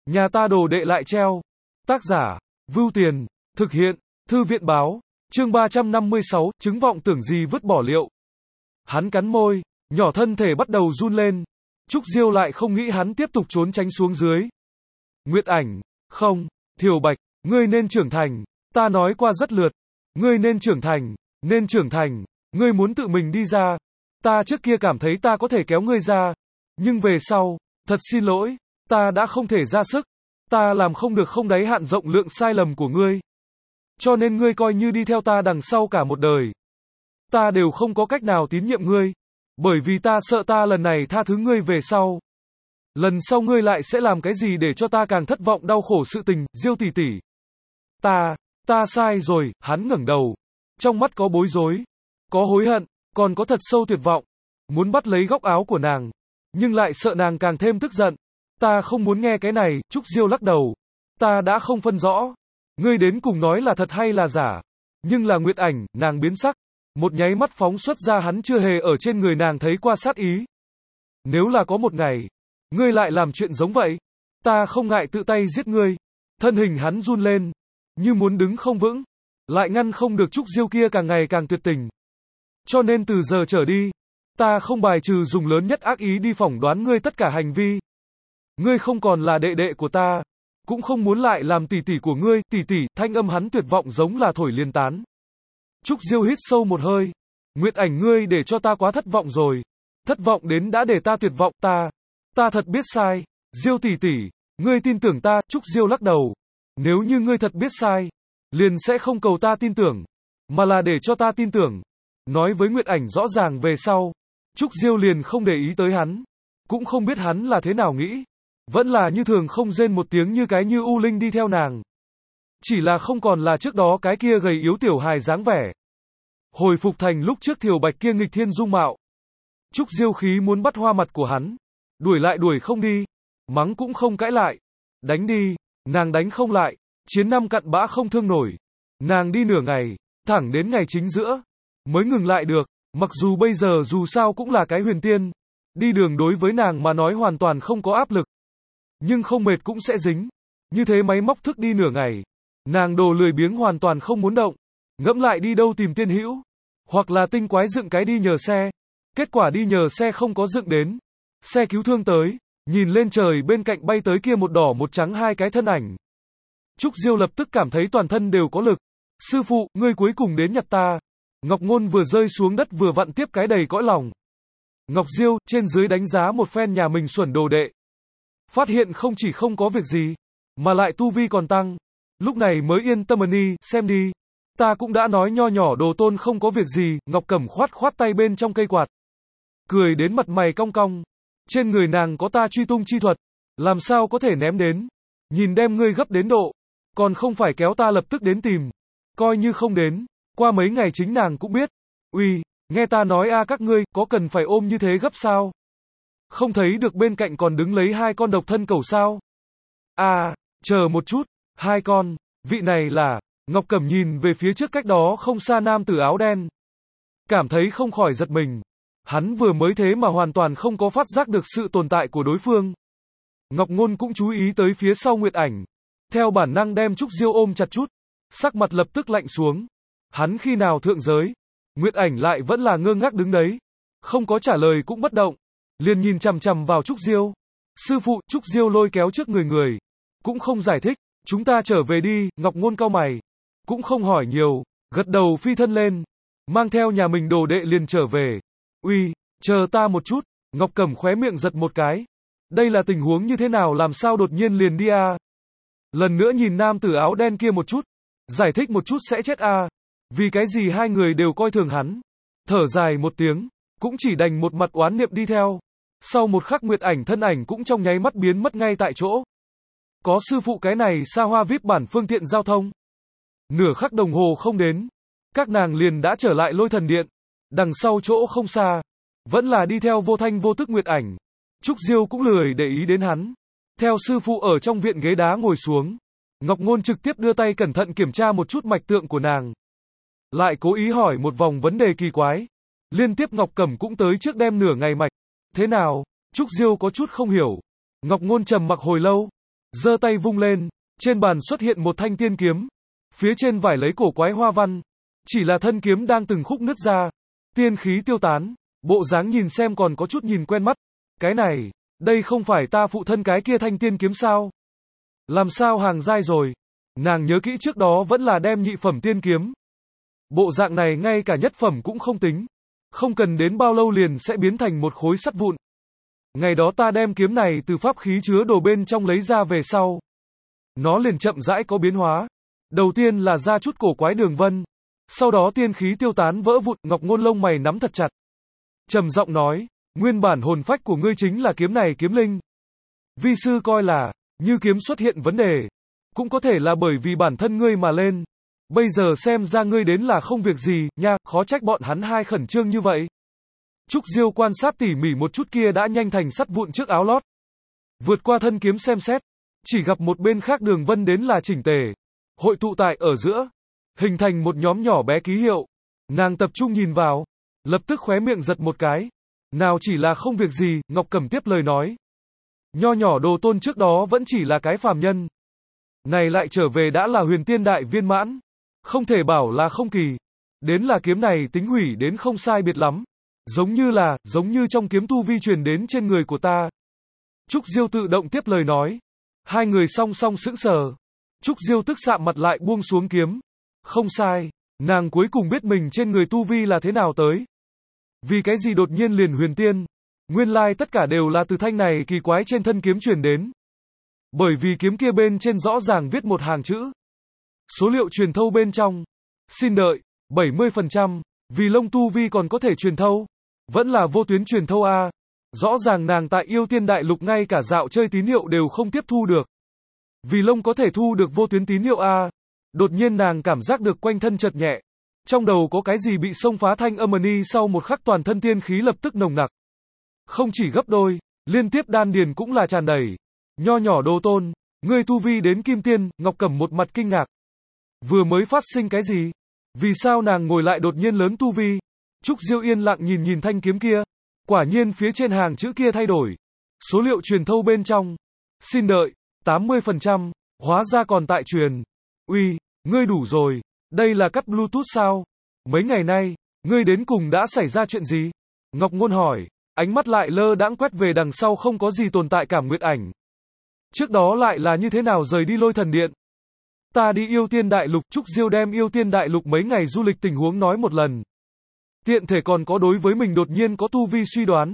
Nhà ta đồ đệ lại treo. Tác giả, Vưu Tiền, thực hiện, Thư viện báo, chương 356, chứng vọng tưởng gì vứt bỏ liệu. Hắn cắn môi, nhỏ thân thể bắt đầu run lên. Trúc Diêu lại không nghĩ hắn tiếp tục trốn tránh xuống dưới. Nguyệt Ảnh, không, Thiều Bạch, ngươi nên trưởng thành, ta nói qua rất lượt. Ngươi nên trưởng thành, ngươi muốn tự mình đi ra. Ta trước kia cảm thấy ta có thể kéo ngươi ra. Nhưng về sau, thật xin lỗi, ta đã không thể ra sức. Ta làm không được không đáy hạn rộng lượng sai lầm của ngươi. Cho nên ngươi coi như đi theo ta đằng sau cả một đời. Ta đều không có cách nào tín nhiệm ngươi. Bởi vì ta sợ ta lần này tha thứ ngươi về sau. Lần sau ngươi lại sẽ làm cái gì để cho ta càng thất vọng đau khổ sự tình, Diêu tỷ tỷ. Ta sai rồi, hắn ngẩng đầu. Trong mắt có bối rối, có hối hận, còn có thật sâu tuyệt vọng. Muốn bắt lấy góc áo của nàng, nhưng lại sợ nàng càng thêm tức giận. Ta không muốn nghe cái này, Trúc Diêu lắc đầu. Ta đã không phân rõ. Ngươi đến cùng nói là thật hay là giả. Nhưng là Nguyệt Ảnh, nàng biến sắc. Một nháy mắt phóng xuất ra hắn chưa hề ở trên người nàng thấy qua sát ý. Nếu là có một ngày, ngươi lại làm chuyện giống vậy, ta không ngại tự tay giết ngươi. Thân hình hắn run lên, như muốn đứng không vững, lại ngăn không được Trúc Diêu kia càng ngày càng tuyệt tình. Cho nên từ giờ trở đi, ta không bài trừ dùng lớn nhất ác ý đi phỏng đoán ngươi tất cả hành vi. Ngươi không còn là đệ đệ của ta, cũng không muốn lại làm tỷ tỷ của ngươi, tỷ tỷ, thanh âm hắn tuyệt vọng giống là thổi liên tán. Trúc Diêu hít sâu một hơi. Nguyệt Ảnh, ngươi để cho ta quá thất vọng rồi. Thất vọng đến đã để ta tuyệt vọng, ta thật biết sai. Diêu tỷ tỷ, ngươi tin tưởng ta, Trúc Diêu lắc đầu. Nếu như ngươi thật biết sai, liền sẽ không cầu ta tin tưởng, mà là để cho ta tin tưởng. Nói với Nguyệt Ảnh rõ ràng về sau, Trúc Diêu liền không để ý tới hắn, cũng không biết hắn là thế nào nghĩ. Vẫn là như thường không rên một tiếng như cái như U Linh đi theo nàng. Chỉ là không còn là trước đó cái kia gầy yếu tiểu hài dáng vẻ. Hồi phục thành lúc trước Thiều Bạch kia nghịch thiên dung mạo. Trúc Diêu khí muốn bắt hoa mặt của hắn. Đuổi lại đuổi không đi. Mắng cũng không cãi lại. Đánh đi, nàng đánh không lại. Chiến năm cặn bã không thương nổi. Nàng đi nửa ngày, thẳng đến ngày chính giữa, mới ngừng lại được. Mặc dù bây giờ dù sao cũng là cái huyền tiên. Đi đường đối với nàng mà nói hoàn toàn không có áp lực. Nhưng không mệt cũng sẽ dính. Như thế máy móc thức đi nửa ngày. Nàng đồ lười biếng hoàn toàn không muốn động. Ngẫm lại đi đâu tìm tiên hữu. Hoặc là tinh quái dựng cái đi nhờ xe. Kết quả đi nhờ xe không có dựng đến. Xe cứu thương tới. Nhìn lên trời bên cạnh bay tới kia một đỏ một trắng hai cái thân ảnh. Trúc Diêu lập tức cảm thấy toàn thân đều có lực. Sư phụ, ngươi cuối cùng đến nhặt ta. Ngọc Ngôn vừa rơi xuống đất vừa vặn tiếp cái đầy cõi lòng. Ngọc Diêu, trên dưới đánh giá một phen nhà mình xuẩn đồ đệ. Phát hiện không chỉ không có việc gì, mà lại tu vi còn tăng. Lúc này mới yên tâm đi, xem đi. Ta cũng đã nói nho nhỏ đồ tôn không có việc gì, Ngọc Cẩm khoát tay bên trong cây quạt. Cười đến mặt mày cong cong. Trên người nàng có ta truy tung chi thuật. Làm sao có thể ném đến. Nhìn đem ngươi gấp đến độ. Còn không phải kéo ta lập tức đến tìm. Coi như không đến. Qua mấy ngày chính nàng cũng biết. Uy, nghe ta nói các ngươi, có cần phải ôm như thế gấp sao? Không thấy được bên cạnh còn đứng lấy hai con độc thân cẩu sao? Chờ một chút, hai con, vị này là, Ngọc Cẩm nhìn về phía trước cách đó không xa nam tử áo đen. Cảm thấy không khỏi giật mình. Hắn vừa mới thế mà hoàn toàn không có phát giác được sự tồn tại của đối phương. Ngọc Ngôn cũng chú ý tới phía sau Nguyệt Ảnh. Theo bản năng đem Trúc Diêu ôm chặt chút. Sắc mặt lập tức lạnh xuống. Hắn khi nào thượng giới? Nguyệt Ảnh lại vẫn là ngơ ngác đứng đấy. Không có trả lời cũng bất động. Liền nhìn chằm chằm vào Trúc Diêu. Sư phụ, Trúc Diêu lôi kéo trước người. Cũng không giải thích. Chúng ta trở về đi, Ngọc Ngôn cau mày. Cũng không hỏi nhiều. Gật đầu phi thân lên. Mang theo nhà mình đồ đệ liền trở về. Uy, chờ ta một chút. Ngọc Cẩm khóe miệng giật một cái. Đây là tình huống như thế nào làm sao đột nhiên liền đi Lần nữa nhìn nam tử áo đen kia một chút. Giải thích một chút sẽ chết Vì cái gì hai người đều coi thường hắn. Thở dài một tiếng. Cũng chỉ đành một mặt oán niệm đi theo. Sau một khắc Nguyệt Ảnh thân ảnh cũng trong nháy mắt biến mất ngay tại chỗ. Có sư phụ cái này xa hoa VIP bản phương tiện giao thông. Nửa khắc đồng hồ không đến. Các nàng liền đã trở lại Lôi Thần Điện. Đằng sau chỗ không xa. Vẫn là đi theo vô thanh vô tức Nguyệt Ảnh. Trúc Diêu cũng lười để ý đến hắn. Theo sư phụ ở trong viện ghế đá ngồi xuống. Ngọc Ngôn trực tiếp đưa tay cẩn thận kiểm tra một chút mạch tượng của nàng. Lại cố ý hỏi một vòng vấn đề kỳ quái. Liên tiếp Ngọc Cẩm cũng tới trước đem nửa ngày mạch. Thế nào? Trúc Diêu có chút không hiểu. Ngọc Ngôn trầm mặc hồi lâu. giơ tay vung lên, trên bàn xuất hiện một thanh tiên kiếm, phía trên vải lấy cổ quái hoa văn, chỉ là thân kiếm đang từng khúc nứt ra, tiên khí tiêu tán, bộ dáng nhìn xem còn có chút nhìn quen mắt, cái này, đây không phải ta phụ thân cái kia thanh tiên kiếm sao? Làm sao hàng giai rồi? Nàng nhớ kỹ trước đó vẫn là đem nhị phẩm tiên kiếm. Bộ dạng này ngay cả nhất phẩm cũng không tính, không cần đến bao lâu liền sẽ biến thành một khối sắt vụn. Ngày đó ta đem kiếm này từ pháp khí chứa đồ bên trong lấy ra về sau, nó liền chậm rãi có biến hóa. Đầu tiên là ra chút cổ quái đường vân, sau đó tiên khí tiêu tán vỡ vụn. Ngọc Ngôn lông mày nắm thật chặt, trầm giọng nói, nguyên bản hồn phách của ngươi chính là kiếm này kiếm linh. Vi sư coi là, như kiếm xuất hiện vấn đề, cũng có thể là bởi vì bản thân ngươi mà lên. Bây giờ xem ra ngươi đến là không việc gì, nha, khó trách bọn hắn hai khẩn trương như vậy. Trúc Diêu quan sát tỉ mỉ một chút kia đã nhanh thành sắt vụn trước áo lót. Vượt qua thân kiếm xem xét, chỉ gặp một bên khác đường vân đến là chỉnh tề, hội tụ tại ở giữa, hình thành một nhóm nhỏ bé ký hiệu. Nàng tập trung nhìn vào, lập tức khóe miệng giật một cái. Nào chỉ là không việc gì, Ngọc Cẩm tiếp lời nói. Nho nhỏ Đồ Tôn trước đó vẫn chỉ là cái phàm nhân, này lại trở về đã là huyền tiên đại viên mãn, không thể bảo là không kỳ. Đến là kiếm này tính hủy đến không sai biệt lắm, giống như trong kiếm tu vi truyền đến trên người của ta. Trúc Diêu tự động tiếp lời nói. Hai người song song sững sờ. Trúc Diêu tức sạm mặt lại buông xuống kiếm. Không sai, nàng cuối cùng biết mình trên người tu vi là thế nào tới. Vì cái gì đột nhiên liền huyền tiên? Nguyên lai tất cả đều là từ thanh này kỳ quái trên thân kiếm truyền đến. Bởi vì kiếm kia bên trên rõ ràng viết một hàng chữ. Số liệu truyền thâu bên trong. Xin đợi, 70%, vì lông tu vi còn có thể truyền thâu. Vẫn là vô tuyến truyền thâu a. Rõ ràng nàng tại Yêu Tiên Đại Lục ngay cả dạo chơi tín hiệu đều không tiếp thu được. Vì lông có thể thu được vô tuyến tín hiệu a. Đột nhiên nàng cảm giác được quanh thân chợt nhẹ. Trong đầu có cái gì bị xông phá thanh âm ni, sau một khắc toàn thân tiên khí lập tức nồng nặc. Không chỉ gấp đôi, liên tiếp đan điền cũng là tràn đầy. Nho nhỏ Đồ Tôn, ngươi tu vi đến kim tiên. Ngọc Cẩm một mặt kinh ngạc. Vừa mới phát sinh cái gì? Vì sao nàng ngồi lại đột nhiên lớn tu vi? Trúc Diêu yên lặng nhìn thanh kiếm kia. Quả nhiên phía trên hàng chữ kia thay đổi. Số liệu truyền thâu bên trong. Xin đợi, 80%, hóa ra còn tại truyền. Uy, ngươi đủ rồi, đây là cắt Bluetooth sao? Mấy ngày nay, ngươi đến cùng đã xảy ra chuyện gì? Ngọc Ngôn hỏi, ánh mắt lại lơ đãng quét về đằng sau không có gì tồn tại cảm Nguyệt Ảnh. Trước đó lại là như thế nào rời đi Lôi Thần Điện? Ta đi Yêu Tiên Đại Lục. Trúc Diêu đem Yêu Tiên Đại Lục mấy ngày du lịch tình huống nói một lần. Tiện thể còn có đối với mình đột nhiên có tu vi suy đoán.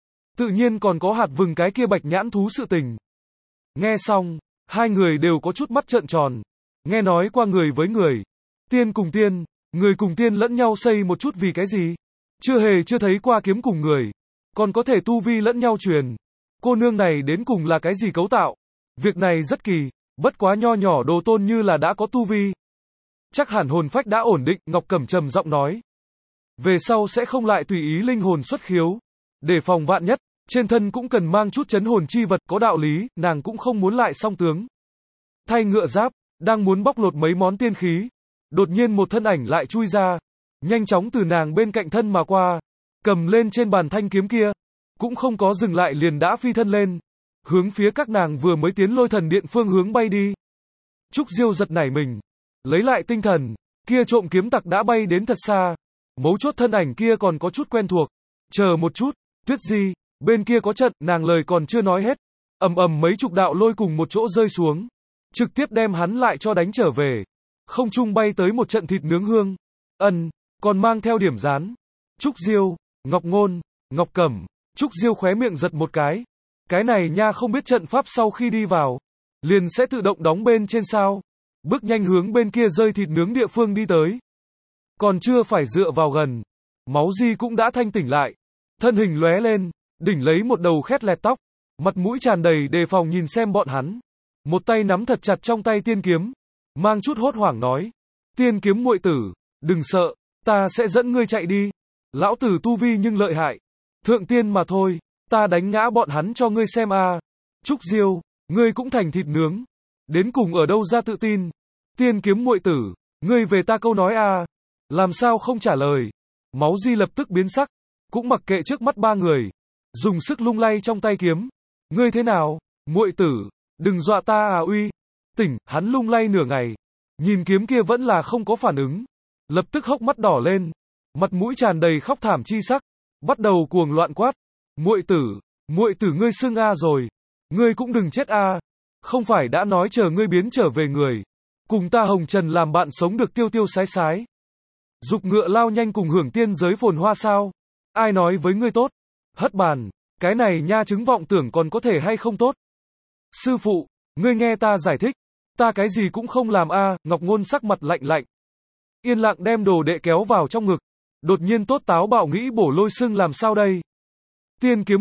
Tự nhiên còn có hạt vừng cái kia bạch nhãn thú sự tình. Nghe xong, hai người đều có chút mắt trợn tròn. Nghe nói qua người với người, tiên cùng tiên, người cùng tiên lẫn nhau xây một chút vì cái gì? Chưa thấy qua kiếm cùng người, còn có thể tu vi lẫn nhau truyền. Cô nương này đến cùng là cái gì cấu tạo? Việc này rất kỳ, bất quá nho nhỏ Đồ Tôn như là đã có tu vi. Chắc hẳn hồn phách đã ổn định, Ngọc Cẩm trầm giọng nói. Về sau sẽ không lại tùy ý linh hồn xuất khiếu. Để phòng vạn nhất, trên thân cũng cần mang chút chấn hồn chi vật, có đạo lý, nàng cũng không muốn lại song tướng. Thay ngựa giáp, đang muốn bóc lột mấy món tiên khí. Đột nhiên một thân ảnh lại chui ra, nhanh chóng từ nàng bên cạnh thân mà qua, cầm lên trên bàn thanh kiếm kia, cũng không có dừng lại liền đã phi thân lên, hướng phía các nàng vừa mới tiến Lôi Thần Điện phương hướng bay đi. Trúc Diêu giật nảy mình, lấy lại tinh thần, kia trộm kiếm tặc đã bay đến thật xa, mấu chốt thân ảnh kia còn có chút quen thuộc. Chờ một chút, Tuyết Di, bên kia có trận, nàng lời còn chưa nói hết, ầm ầm mấy chục đạo lôi cùng một chỗ rơi xuống, trực tiếp đem hắn lại cho đánh trở về. Không trung bay tới một trận thịt nướng hương, còn mang theo điểm rán. Trúc Diêu, Ngọc Ngôn, Ngọc Cẩm. Trúc Diêu khóe miệng giật một cái này nha, không biết trận pháp sau khi đi vào, liền sẽ tự động đóng bên trên sao? Bước nhanh hướng bên kia rơi thịt nướng địa phương đi tới. Còn chưa phải dựa vào gần, Máu Di cũng đã thanh tỉnh lại, thân hình lóe lên, đỉnh lấy một đầu khét lẹt tóc, mặt mũi tràn đầy đề phòng nhìn xem bọn hắn, một tay nắm thật chặt trong tay tiên kiếm, mang chút hốt hoảng nói: "Tiên kiếm muội tử, đừng sợ, ta sẽ dẫn ngươi chạy đi. Lão tử tu vi nhưng lợi hại, thượng tiên mà thôi, ta đánh ngã bọn hắn cho ngươi xem a." Trúc Diêu, ngươi cũng thành thịt nướng, đến cùng ở đâu ra tự tin? Tiên kiếm muội tử, ngươi về ta câu nói a, làm sao không trả lời? Máu Di lập tức biến sắc, cũng mặc kệ trước mắt ba người, dùng sức lung lay trong tay kiếm. Ngươi thế nào, muội tử? Đừng dọa ta à uy. Tỉnh, hắn lung lay nửa ngày. Nhìn kiếm kia vẫn là không có phản ứng. Lập tức hốc mắt đỏ lên. Mặt mũi tràn đầy khóc thảm chi sắc. Bắt đầu cuồng loạn quát. Muội tử ngươi xưng a rồi. Ngươi cũng đừng chết a. Không phải đã nói chờ ngươi biến trở về người. Cùng ta hồng trần làm bạn sống được tiêu tiêu sái sái. Dục ngựa lao nhanh cùng hưởng tiên giới phồn hoa sao? Ai nói với ngươi tốt? Hất bàn. Cái này nha chứng vọng tưởng còn có thể hay không tốt? Sư phụ, ngươi nghe ta giải thích. Ta cái gì cũng không làm a. Ngọc Ngôn sắc mặt lạnh lạnh. Yên lặng đem đồ đệ kéo vào trong ngực. Đột nhiên tốt táo bạo nghĩ bổ lôi xưng làm sao đây? Tiên kiếm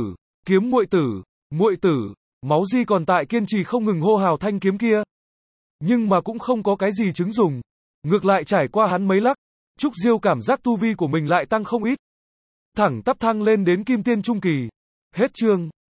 muội tử, máu di còn tại kiên trì không ngừng hô hào thanh kiếm kia. Nhưng mà cũng không có cái gì chứng dùng. Ngược lại trải qua hắn mấy lắc, Trúc Diêu cảm giác tu vi của mình lại tăng không ít. Thẳng tắp thăng lên đến kim tiên trung kỳ. Hết chương.